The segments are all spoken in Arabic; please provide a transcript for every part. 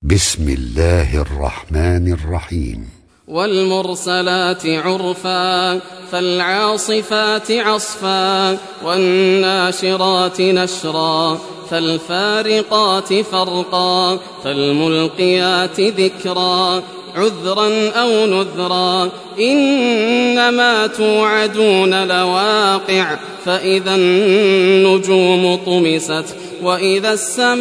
بسم الله الرحمن الرحيم. والمرسلات عرفا فالعاصفات عصفا والناشرات نشرا فالفارقات فرقا فالملقيات ذكرا عذرا أو نذرا إنما توعدون لواقع فإذا النجوم طمست وإذا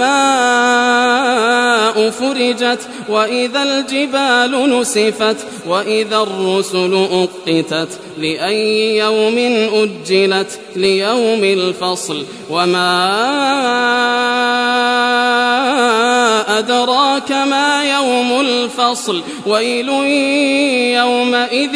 السماء فرجت وإذا الجبال نسفت وإذا الرسل أقتت لأي يوم أجلت ليوم الفصل وما أدراك ما يوم الفصل ويل يومئذ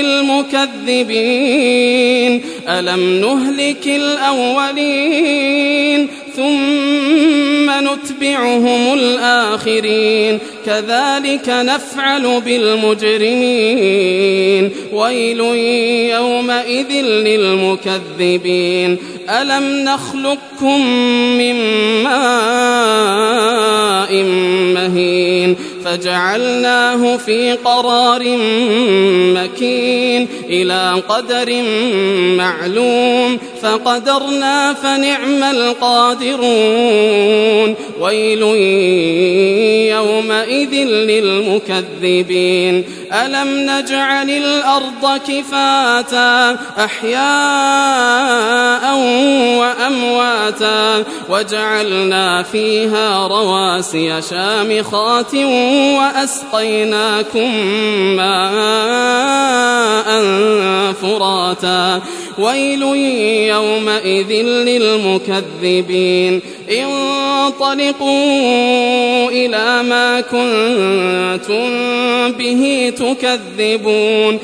للمكذبين ألم نهلك الأولين ثم نتبعهم الآخرين كذلك نفعل بالمجرمين ويل يومئذ للمكذبين ألم نخلقكم من ماء مهين فجعلناه في قرار مكين إلى قدر معلوم فقدرنا فنعم القادرون ويل يومئذ للمكذبين ألم نجعل الأرض كفاتا أحياء وأمواتا وجعلنا فيها رواسي شامخات وأسقيناكم ماء فراتا ويل يومئذ للمكذبين انطلقوا إلى ما كنتم به تكذبون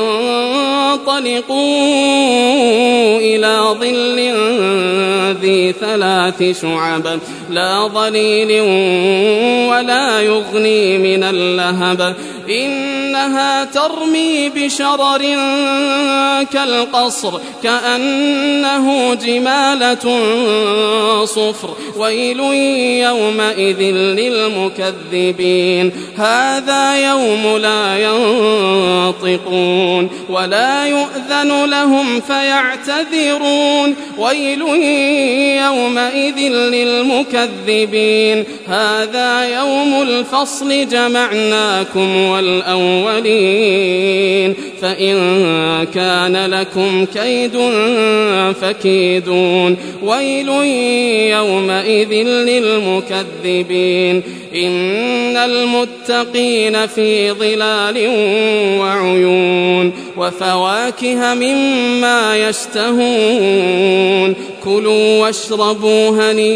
انطلقوا إلى ظل ذي 3 شعب لا ظليل ولا يغني من اللهب إنها ترمي بشرر كالقصر كأنه جمالة صفر ويل يومئذ للمكذبين هذا يوم لا ينطقون ولا يؤذن لهم فيعتذرون ويل يومئذ للمكذبين هذا يوم الفصل جمعناكم والأولين فإن كان لكم كيد فكيدون ويل يومئذ للمكذبين إن المتقين في ظلال وعيون وفواكه مما يشتهون كلوا واشربوا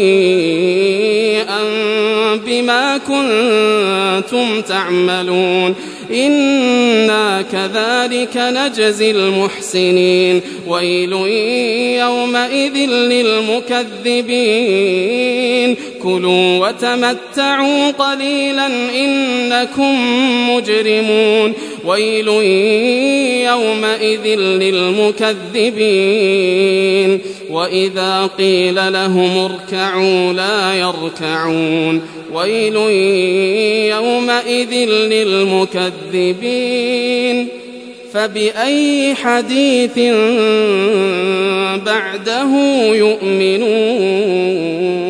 هنيئا بما كنتم تعملون إنا كذلك نجزي المحسنين ويل يومئذ للمكذبين كلوا وتمتعوا قليلا إنكم مجرمون ويل يومئذ للمكذبين وإذا قيل لهم اركعوا لا يركعون ويل يومئذ للمكذبين فبأي حديث بعده يؤمنون.